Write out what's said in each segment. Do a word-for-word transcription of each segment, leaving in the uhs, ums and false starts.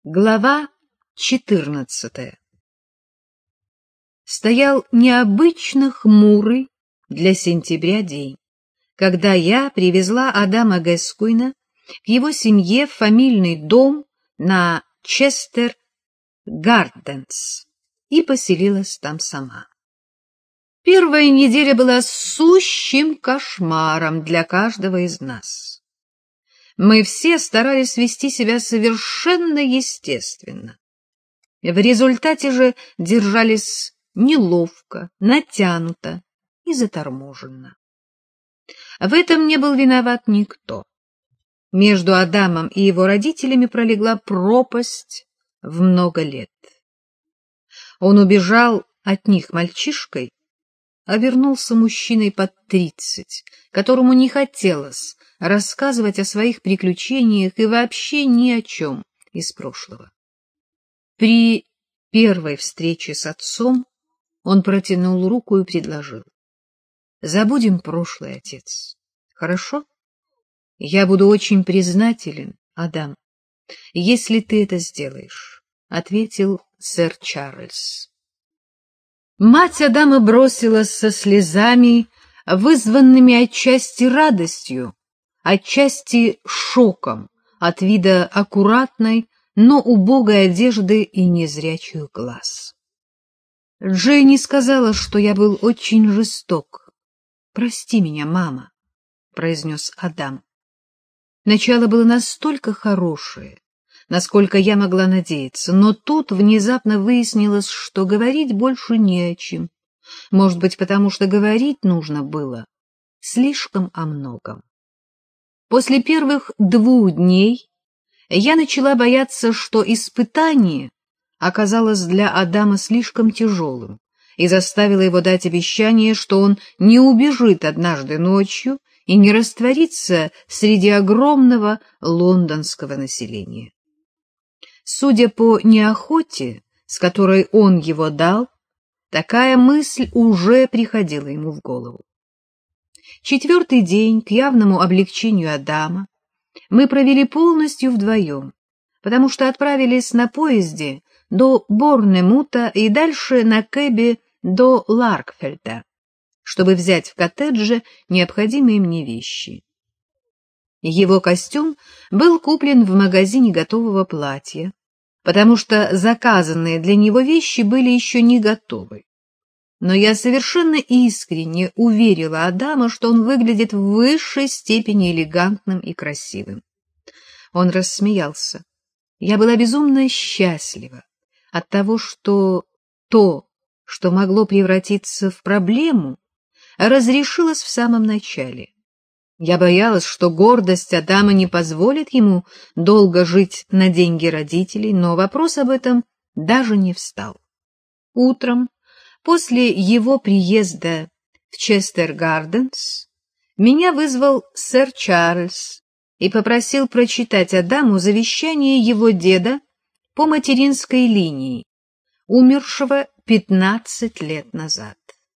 Глава четырнадцатая. Стоял необычно хмурый для сентября день, когда я привезла Адама Гэскуйна к его семье в фамильный дом на Честер-Гарденс и поселилась там сама. Первая неделя была сущим кошмаром для каждого из нас. Мы все старались вести себя совершенно естественно. В результате же держались неловко, натянуто и заторможенно. В этом не был виноват никто. Между Адамом и его родителями пролегла пропасть в много лет. Он убежал от них мальчишкой, а вернулся мужчиной под тридцать, которому не хотелось рассказывать о своих приключениях и вообще ни о чем из прошлого. При первой встрече с отцом он протянул руку и предложил: «Забудем прошлое, отец. Хорошо? Я буду очень признателен, Адам, если ты это сделаешь», — ответил сэр Чарльз. Мать Адама бросилась со слезами, вызванными отчасти радостью, отчасти шоком от вида аккуратной, но убогой одежды и незрячих глаз. Дженни сказала, что я был очень жесток. «Прости меня, мама», — произнес Адам. Начало было настолько хорошее, насколько я могла надеяться, но тут внезапно выяснилось, что говорить больше не о чем. Может быть, потому что говорить нужно было слишком о многом. После первых двух дней я начала бояться, что испытание оказалось для Адама слишком тяжелым и заставило его дать обещание, что он не убежит однажды ночью и не растворится среди огромного лондонского населения. Судя по неохоте, с которой он его дал, такая мысль уже приходила ему в голову. Четвертый день, к явному облегчению Адама, мы провели полностью вдвоем, потому что отправились на поезде до Борнемута и дальше на кэбе до Ларкфельда, чтобы взять в коттедже необходимые мне вещи. Его костюм был куплен в магазине готового платья, потому что заказанные для него вещи были еще не готовы. Но я совершенно искренне уверила Адама, что он выглядит в высшей степени элегантным и красивым. Он рассмеялся. Я была безумно счастлива от того, что то, что могло превратиться в проблему, разрешилось в самом начале. Я боялась, что гордость Адама не позволит ему долго жить на деньги родителей, но вопрос об этом даже не встал. Утром, после его приезда в Честер-Гарденс, меня вызвал сэр Чарльз и попросил прочитать Адаму завещание его деда по материнской линии, умершего пятнадцать лет назад.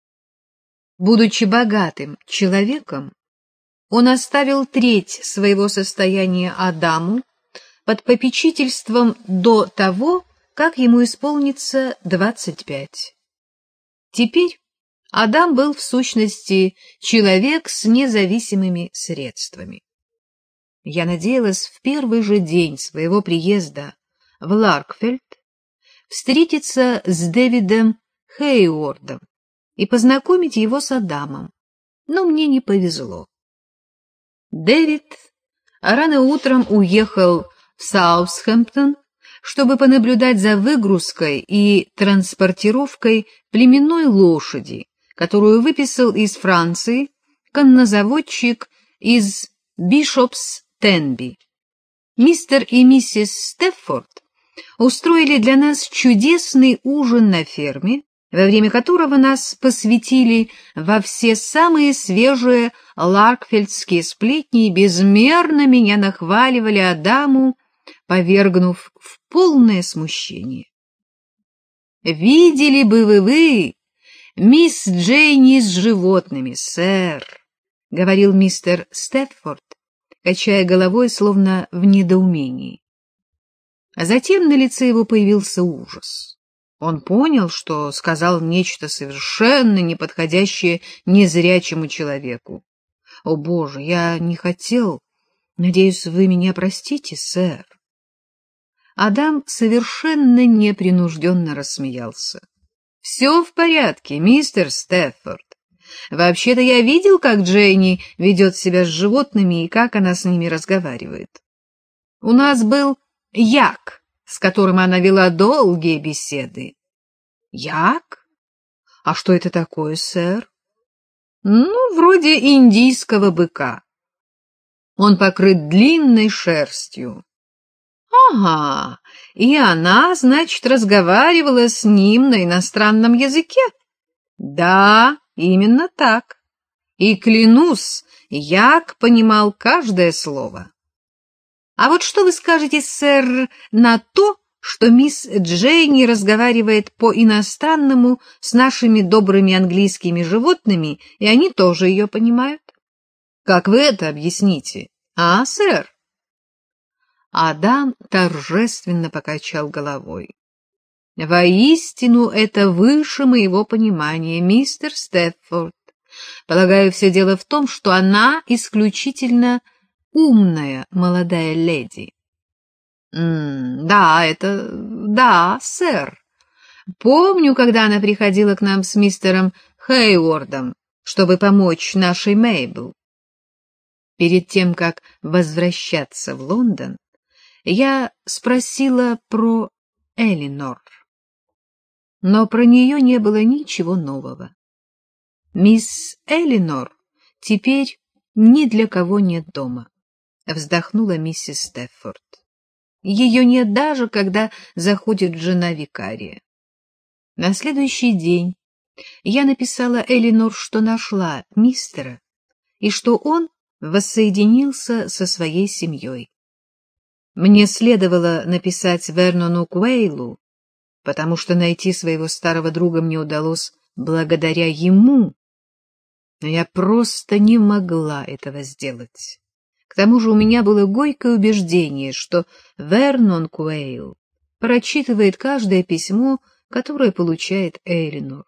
Будучи богатым человеком, он оставил треть своего состояния Адаму под попечительством до того, как ему исполнится двадцать пять. Теперь Адам был в сущности человек с независимыми средствами. Я надеялась в первый же день своего приезда в Ларкфельд встретиться с Дэвидом Хейвордом и познакомить его с Адамом, но мне не повезло. Дэвид рано утром уехал в Саутгемптон, чтобы понаблюдать за выгрузкой и транспортировкой племенной лошади, которую выписал из Франции коннозаводчик из Бишопс-Тенби. Мистер и миссис Стеффорд устроили для нас чудесный ужин на ферме, во время которого нас посвятили во все самые свежие ларкфельдские сплетни и безмерно меня нахваливали Адаму, повергнув в полное смущение. «Видели бы вы вы мисс Джейни с животными, сэр», — говорил мистер Стеффорд, качая головой, словно в недоумении. А затем на лице его появился ужас. Он понял, что сказал нечто совершенно неподходящее незрячему человеку. — О, Боже, я не хотел. Надеюсь, вы меня простите, сэр. Адам совершенно непринужденно рассмеялся. — Все в порядке, мистер Стеффорд. Вообще-то я видел, как Дженни ведет себя с животными и как она с ними разговаривает. У нас был як, с которым она вела долгие беседы. — Як? А что это такое, сэр? — Ну, вроде индийского быка. Он покрыт длинной шерстью. — Ага, и она, значит, разговаривала с ним на иностранном языке? — Да, именно так. И, клянусь, як понимал каждое слово. А вот что вы скажете, сэр, на то, что мисс Дженни разговаривает по-иностранному с нашими добрыми английскими животными, и они тоже ее понимают? Как вы это объясните, а, сэр? Адам торжественно покачал головой. Воистину, это выше моего понимания, мистер Стеффорд. Полагаю, все дело в том, что она исключительно умная молодая леди. Mm, да, это... да, сэр. Помню, когда она приходила к нам с мистером Хейвордом, чтобы помочь нашей Мейбл. Перед тем, как возвращаться в Лондон, я спросила про Элинор. Но про нее не было ничего нового. Мисс Элинор теперь ни для кого нет дома. Вздохнула миссис Стеффорд. Ее нет даже, когда заходит жена викария. На следующий день я написала Элинор, что нашла мистера, и что он воссоединился со своей семьей. Мне следовало написать Вернону Куэйлу, потому что найти своего старого друга мне удалось благодаря ему, но я просто не могла этого сделать. К тому же у меня было горькое убеждение, что Вернон Куэйл прочитывает каждое письмо, которое получает Элинор.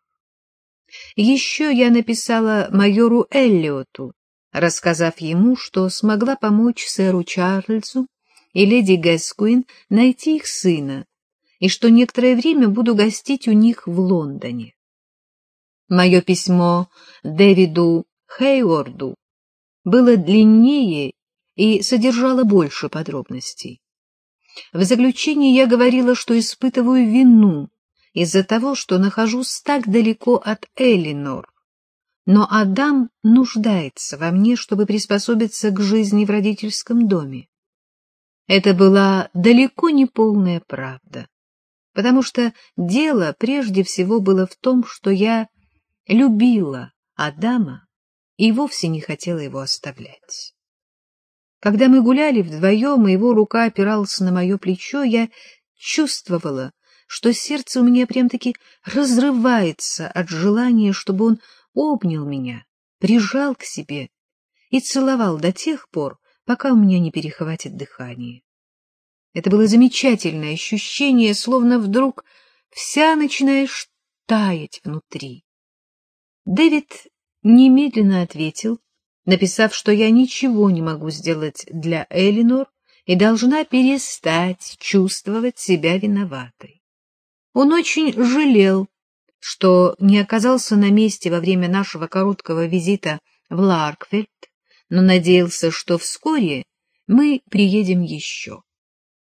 Еще я написала майору Эллиоту, рассказав ему, что смогла помочь сэру Чарльзу и леди Гэскуин найти их сына, и что некоторое время буду гостить у них в Лондоне. Мое письмо Дэвиду Хейворду было длиннее и содержало больше подробностей. В заключении я говорила, что испытываю вину из-за того, что нахожусь так далеко от Элинор, но Адам нуждается во мне, чтобы приспособиться к жизни в родительском доме. Это была далеко не полная правда, потому что дело прежде всего было в том, что я любила Адама и вовсе не хотела его оставлять. Когда мы гуляли вдвоем, и его рука опиралась на мое плечо, я чувствовала, что сердце у меня прям-таки разрывается от желания, чтобы он обнял меня, прижал к себе и целовал до тех пор, пока у меня не перехватит дыхание. Это было замечательное ощущение, словно вдруг вся начинаешь таять внутри. Дэвид немедленно ответил, написав, что я ничего не могу сделать для Элинор и должна перестать чувствовать себя виноватой. Он очень жалел, что не оказался на месте во время нашего короткого визита в Ларкфельд, но надеялся, что вскоре мы приедем еще.